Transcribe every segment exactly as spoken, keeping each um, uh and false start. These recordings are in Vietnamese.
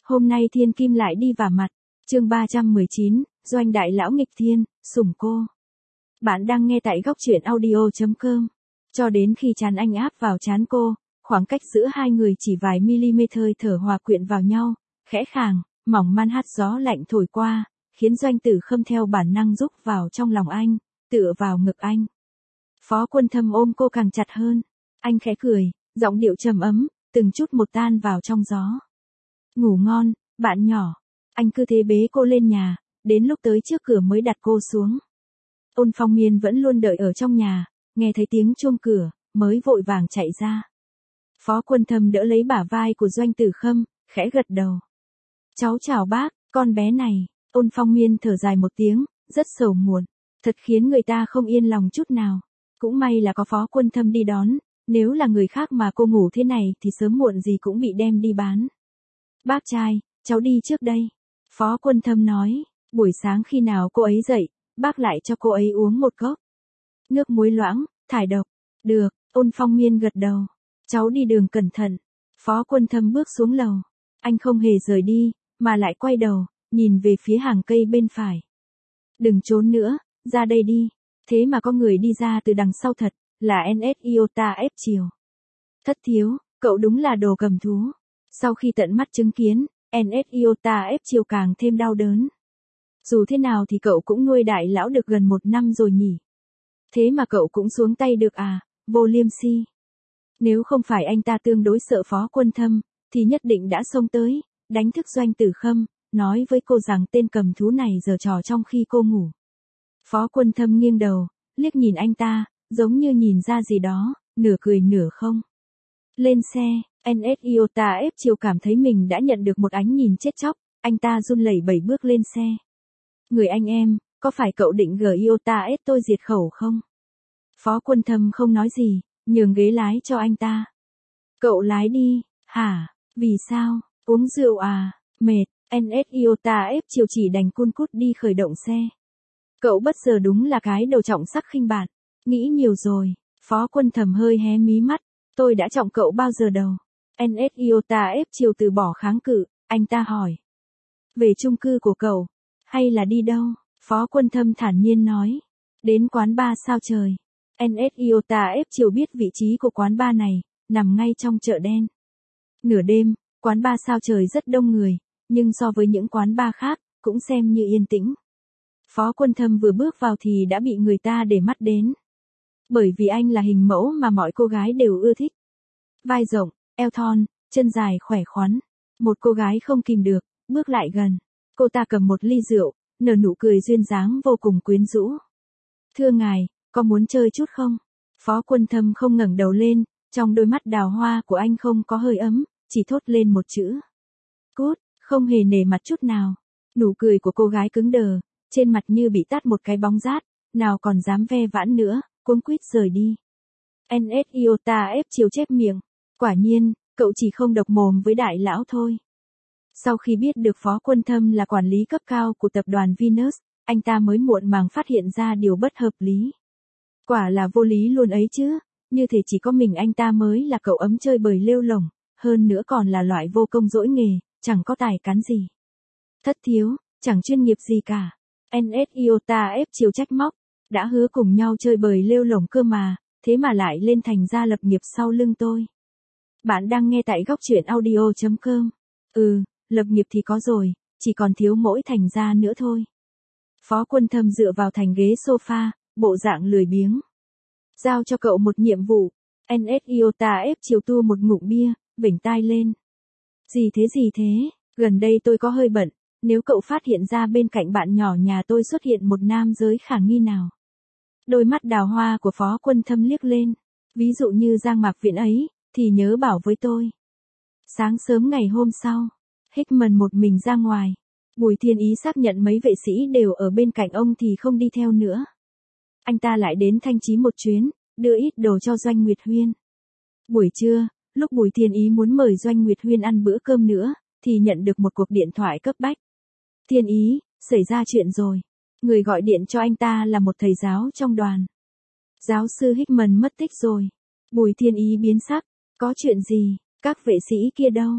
Hôm nay thiên kim lại đi vả mặt. Chương ba trăm mười chín, Doanh đại lão nghịch thiên, sủng cô. Bạn đang nghe tại góc truyện audio chấm com. Cho đến khi chán anh áp vào chán cô, khoảng cách giữa hai người chỉ vài mm hơi thở hòa quyện vào nhau, khẽ khàng, mỏng man hát gió lạnh thổi qua, khiến Doanh Tử Khâm theo bản năng rúc vào trong lòng anh, tựa vào ngực anh. Phó Quân Thâm ôm cô càng chặt hơn, anh khẽ cười, giọng điệu trầm ấm, từng chút một tan vào trong gió. Ngủ ngon, bạn nhỏ. Anh cứ thế bế cô lên nhà, đến lúc tới trước cửa mới đặt cô xuống. Ôn Phong Miên vẫn luôn đợi ở trong nhà, nghe thấy tiếng chuông cửa, mới vội vàng chạy ra. Phó Quân Thâm đỡ lấy bả vai của Doanh Tử Khâm, khẽ gật đầu. Cháu chào bác, con bé này. Ôn Phong Miên thở dài một tiếng, rất sầu muộn, thật khiến người ta không yên lòng chút nào. Cũng may là có Phó Quân Thâm đi đón, nếu là người khác mà cô ngủ thế này thì sớm muộn gì cũng bị đem đi bán. Bác trai, cháu đi trước đây. Phó Quân Thâm nói, buổi sáng khi nào cô ấy dậy, bác lại cho cô ấy uống một cốc. Nước muối loãng, thải độc. Được, Ôn Phong Miên gật đầu. Cháu đi đường cẩn thận. Phó Quân Thâm bước xuống lầu. Anh không hề rời đi, mà lại quay đầu, nhìn về phía hàng cây bên phải. Đừng trốn nữa, ra đây đi. Thế mà có người đi ra từ đằng sau thật, là en ét Iota ép chiều. Thất thiếu, cậu đúng là đồ cầm thú. Sau khi tận mắt chứng kiến, en ét Iota ép chiều càng thêm đau đớn. Dù thế nào thì cậu cũng nuôi đại lão được gần một năm rồi nhỉ. Thế mà cậu cũng xuống tay được à, Vô Liêm Si. Nếu không phải anh ta tương đối sợ Phó Quân Thâm, thì nhất định đã xông tới, đánh thức Doanh Tử Khâm, nói với cô rằng tên cầm thú này giở trò trong khi cô ngủ. Phó Quân Thâm nghiêng đầu, liếc nhìn anh ta, giống như nhìn ra gì đó, nửa cười nửa không. Lên xe, en ét Iota ép chiều cảm thấy mình đã nhận được một ánh nhìn chết chóc, anh ta run lẩy bẩy bước lên xe. Người anh em, có phải cậu định gờ Iota ép tôi diệt khẩu không? Phó Quân Thâm không nói gì, nhường ghế lái cho anh ta. Cậu lái đi, hả, vì sao, uống rượu à, mệt, en ét Iota ép chiều chỉ đành cun cút đi khởi động xe. Cậu bất giờ đúng là cái đầu trọng sắc khinh bạn, nghĩ nhiều rồi. Phó Quân Thâm hơi hé mí mắt, tôi đã trọng cậu bao giờ đâu. en ét Iota ép chiều từ bỏ kháng cự, anh ta hỏi. Về chung cư của cậu, hay là đi đâu? Phó Quân Thâm thản nhiên nói. Đến quán bar sao trời. en ét Iota ép chiều biết vị trí của quán bar này, nằm ngay trong chợ đen. Nửa đêm, quán bar sao trời rất đông người, nhưng so với những quán bar khác, cũng xem như yên tĩnh. Phó Quân Thâm vừa bước vào thì đã bị người ta để mắt đến. Bởi vì anh là hình mẫu mà mọi cô gái đều ưa thích. Vai rộng, eo thon, chân dài khỏe khoắn. Một cô gái không kìm được, bước lại gần. Cô ta cầm một ly rượu, nở nụ cười duyên dáng vô cùng quyến rũ. Thưa ngài, có muốn chơi chút không? Phó Quân Thâm không ngẩng đầu lên, trong đôi mắt đào hoa của anh không có hơi ấm, chỉ thốt lên một chữ. Cút, không hề nể mặt chút nào. Nụ cười của cô gái cứng đờ, trên mặt như bị tát một cái bóng rát, nào còn dám ve vãn nữa, cuống quýt rời đi. en ét Iota ép chiều chép miệng, quả nhiên, cậu chỉ không độc mồm với đại lão thôi. Sau khi biết được Phó Quân Thâm là quản lý cấp cao của tập đoàn Venus, anh ta mới muộn màng phát hiện ra điều bất hợp lý. Quả là vô lý luôn ấy chứ, như thể chỉ có mình anh ta mới là cậu ấm chơi bời lêu lổng, hơn nữa còn là loại vô công dỗi nghề, chẳng có tài cán gì. Thất thiếu, chẳng chuyên nghiệp gì cả. en ét Iota ép chiều trách móc, đã hứa cùng nhau chơi bời lêu lổng cơ mà, thế mà lại lên thành ra lập nghiệp sau lưng tôi. Bạn đang nghe tại góc truyện audio chấm com. Ừ, lập nghiệp thì có rồi, chỉ còn thiếu mỗi thành ra nữa thôi. Phó Quân Thâm dựa vào thành ghế sofa, bộ dạng lười biếng. Giao cho cậu một nhiệm vụ. en ét Iota ép chiều tua một ngụm bia, vểnh tai lên. Gì thế gì thế, gần đây tôi có hơi bận, nếu cậu phát hiện ra bên cạnh bạn nhỏ nhà tôi xuất hiện một nam giới khả nghi nào. Đôi mắt đào hoa của Phó Quân Thâm liếc lên. Ví dụ như Giang Mạc Viễn ấy, thì nhớ bảo với tôi. Sáng sớm ngày hôm sau, Hickman một mình ra ngoài. Bùi Thiên Ý xác nhận mấy vệ sĩ đều ở bên cạnh ông thì không đi theo nữa. Anh ta lại đến Thanh Chí một chuyến, đưa ít đồ cho Doanh Nguyệt Huyên. Buổi trưa, lúc Bùi Thiên Ý muốn mời Doanh Nguyệt Huyên ăn bữa cơm nữa, thì nhận được một cuộc điện thoại cấp bách. Thiên Ý, xảy ra chuyện rồi. Người gọi điện cho anh ta là một thầy giáo trong đoàn. Giáo sư Hickman mất tích rồi. Bùi Thiên Ý biến sắc. Có chuyện gì? Các vệ sĩ kia đâu?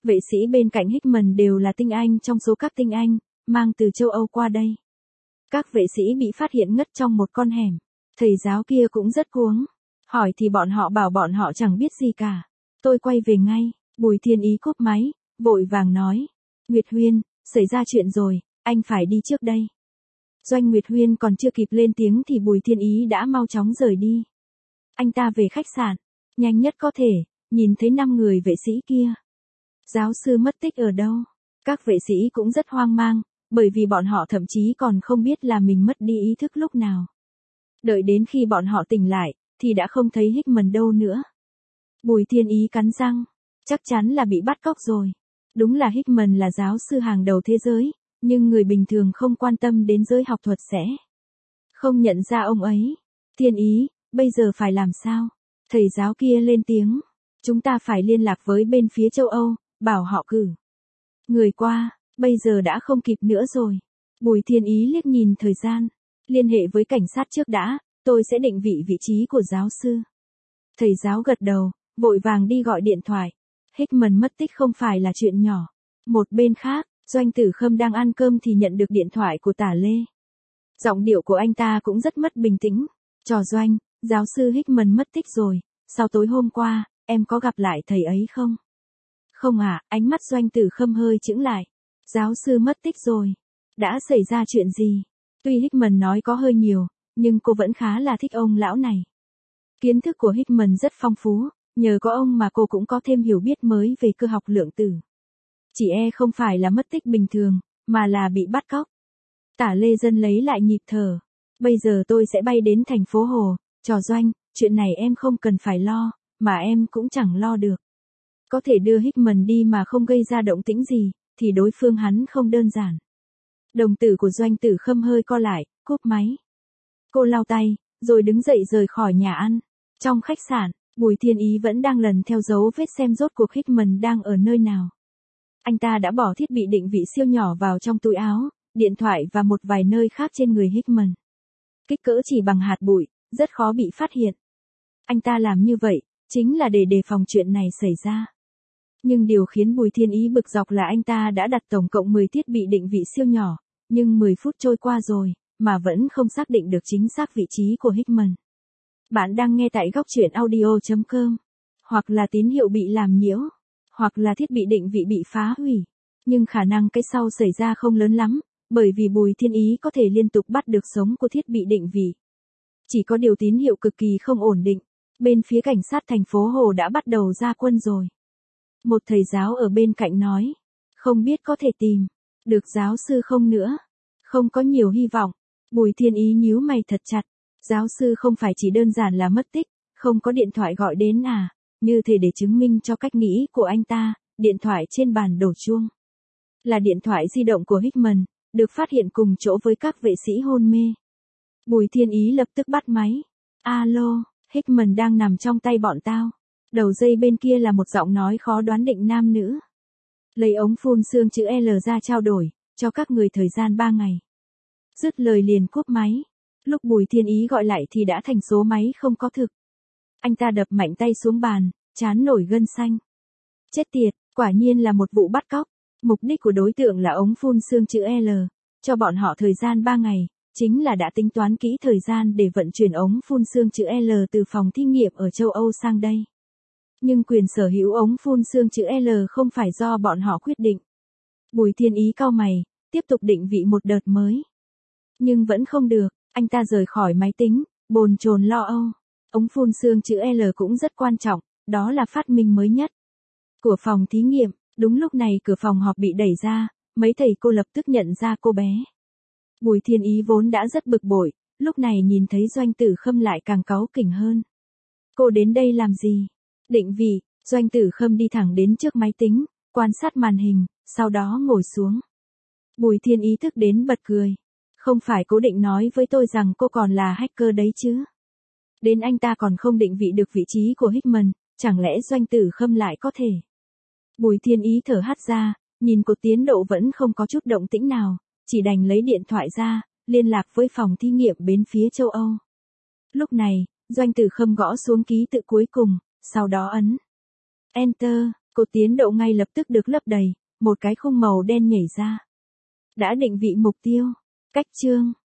Vệ sĩ bên cạnh Hickman đều là tinh anh trong số các tinh anh, mang từ châu Âu qua đây. Các vệ sĩ bị phát hiện ngất trong một con hẻm. Thầy giáo kia cũng rất cuống. Hỏi thì bọn họ bảo bọn họ chẳng biết gì cả. Tôi quay về ngay, Bùi Thiên Ý cúp máy, vội vàng nói. Nguyệt Huyên, xảy ra chuyện rồi, anh phải đi trước đây. Doanh Nguyệt Huyên còn chưa kịp lên tiếng thì Bùi Thiên Ý đã mau chóng rời đi. Anh ta về khách sạn, nhanh nhất có thể, nhìn thấy năm người vệ sĩ kia. Giáo sư mất tích ở đâu? Các vệ sĩ cũng rất hoang mang, bởi vì bọn họ thậm chí còn không biết là mình mất đi ý thức lúc nào. Đợi đến khi bọn họ tỉnh lại, thì đã không thấy Hickman đâu nữa. Bùi Thiên Ý cắn răng, chắc chắn là bị bắt cóc rồi. Đúng là Hickman là giáo sư hàng đầu thế giới, nhưng người bình thường không quan tâm đến giới học thuật sẽ không nhận ra ông ấy. Thiên Ý, bây giờ phải làm sao? Thầy giáo kia lên tiếng. Chúng ta phải liên lạc với bên phía châu Âu, bảo họ cử người qua, bây giờ đã không kịp nữa rồi. Bùi Thiên Ý liếc nhìn thời gian. Liên hệ với cảnh sát trước đã, tôi sẽ định vị vị trí của giáo sư. Thầy giáo gật đầu, vội vàng đi gọi điện thoại. Hickman mất tích không phải là chuyện nhỏ. Một bên khác, Doanh Tử Khâm đang ăn cơm thì nhận được điện thoại của Tả Lê. Giọng điệu của anh ta cũng rất mất bình tĩnh. Trò Doanh, giáo sư Hickman mất tích rồi, sao tối hôm qua, em có gặp lại thầy ấy không? Không à, ánh mắt Doanh Tử Khâm hơi chững lại. Giáo sư mất tích rồi. Đã xảy ra chuyện gì? Tuy Hickman nói có hơi nhiều, nhưng cô vẫn khá là thích ông lão này. Kiến thức của Hickman rất phong phú, nhờ có ông mà cô cũng có thêm hiểu biết mới về cơ học lượng tử. Chỉ e không phải là mất tích bình thường, mà là bị bắt cóc. Tả Lê Dân lấy lại nhịp thở. Bây giờ tôi sẽ bay đến thành phố Hồ, Trò Doanh, chuyện này em không cần phải lo, mà em cũng chẳng lo được. Có thể đưa Hickman đi mà không gây ra động tĩnh gì, thì đối phương hắn không đơn giản. Đồng tử của Doanh Tử Khâm hơi co lại, cúp máy. Cô lau tay, rồi đứng dậy rời khỏi nhà ăn. Trong khách sạn, Bùi Thiên Ý vẫn đang lần theo dấu vết xem rốt cuộc Hickman đang ở nơi nào. Anh ta đã bỏ thiết bị định vị siêu nhỏ vào trong túi áo, điện thoại và một vài nơi khác trên người Hickman. Kích cỡ chỉ bằng hạt bụi, rất khó bị phát hiện. Anh ta làm như vậy, chính là để đề phòng chuyện này xảy ra. Nhưng điều khiến Bùi Thiên Ý bực dọc là anh ta đã đặt tổng cộng mười thiết bị định vị siêu nhỏ, nhưng mười phút trôi qua rồi, mà vẫn không xác định được chính xác vị trí của Hickman. Bạn đang nghe tại góc truyện audio chấm com. Hoặc là tín hiệu bị làm nhiễu, hoặc là thiết bị định vị bị phá hủy. Nhưng khả năng cái sau xảy ra không lớn lắm, bởi vì Bùi Thiên Ý có thể liên tục bắt được sống của thiết bị định vị. Chỉ có điều tín hiệu cực kỳ không ổn định. Bên phía cảnh sát thành phố Hồ đã bắt đầu ra quân rồi. Một thầy giáo ở bên cạnh nói, không biết có thể tìm được giáo sư không nữa. Không có nhiều hy vọng. Bùi Thiên Ý nhíu mày thật chặt. Giáo sư không phải chỉ đơn giản là mất tích, không có điện thoại gọi đến à, như thể để chứng minh cho cách nghĩ của anh ta, điện thoại trên bàn đổ chuông. Là điện thoại di động của Hickman, được phát hiện cùng chỗ với các vệ sĩ hôn mê. Bùi Thiên Ý lập tức bắt máy. Alo, Hickman đang nằm trong tay bọn tao. Đầu dây bên kia là một giọng nói khó đoán định nam nữ. Lấy ống phun xương chữ L ra trao đổi, cho các người thời gian ba ngày. Dứt lời liền cúp máy. Lúc Bùi Thiên Ý gọi lại thì đã thành số máy không có thực. Anh ta đập mạnh tay xuống bàn, trán nổi gân xanh. Chết tiệt, quả nhiên là một vụ bắt cóc. Mục đích của đối tượng là ống phun xương chữ L. Cho bọn họ thời gian ba ngày, chính là đã tính toán kỹ thời gian để vận chuyển ống phun xương chữ L từ phòng thí nghiệm ở châu Âu sang đây. Nhưng quyền sở hữu ống phun xương chữ L không phải do bọn họ quyết định. Bùi Thiên Ý cau mày, tiếp tục định vị một đợt mới. Nhưng vẫn không được, anh ta rời khỏi máy tính, bồn chồn lo âu. Ống phun xương chữ L cũng rất quan trọng, đó là phát minh mới nhất của phòng thí nghiệm. Đúng lúc này cửa phòng họp bị đẩy ra, mấy thầy cô lập tức nhận ra cô bé. Bùi Thiên Ý vốn đã rất bực bội, lúc này nhìn thấy Doanh Tử Khâm lại càng cáu kỉnh hơn. Cô đến đây làm gì? Định vị. Doanh Tử Khâm đi thẳng đến trước máy tính, quan sát màn hình, sau đó ngồi xuống. Bùi Thiên Ý thức đến bật cười. Không phải cố định nói với tôi rằng cô còn là hacker đấy chứ? Đến anh ta còn không định vị được vị trí của Hickman, chẳng lẽ Doanh Tử Khâm lại có thể? Bùi Thiên Ý thở hắt ra, nhìn cột tiến độ vẫn không có chút động tĩnh nào, chỉ đành lấy điện thoại ra, liên lạc với phòng thí nghiệm bên phía châu Âu. Lúc này, Doanh Tử Khâm gõ xuống ký tự cuối cùng, sau đó ấn Enter, Cột tiến độ ngay lập tức được lấp đầy, một cái khung màu đen nhảy ra. Đã định vị mục tiêu. Cách chương.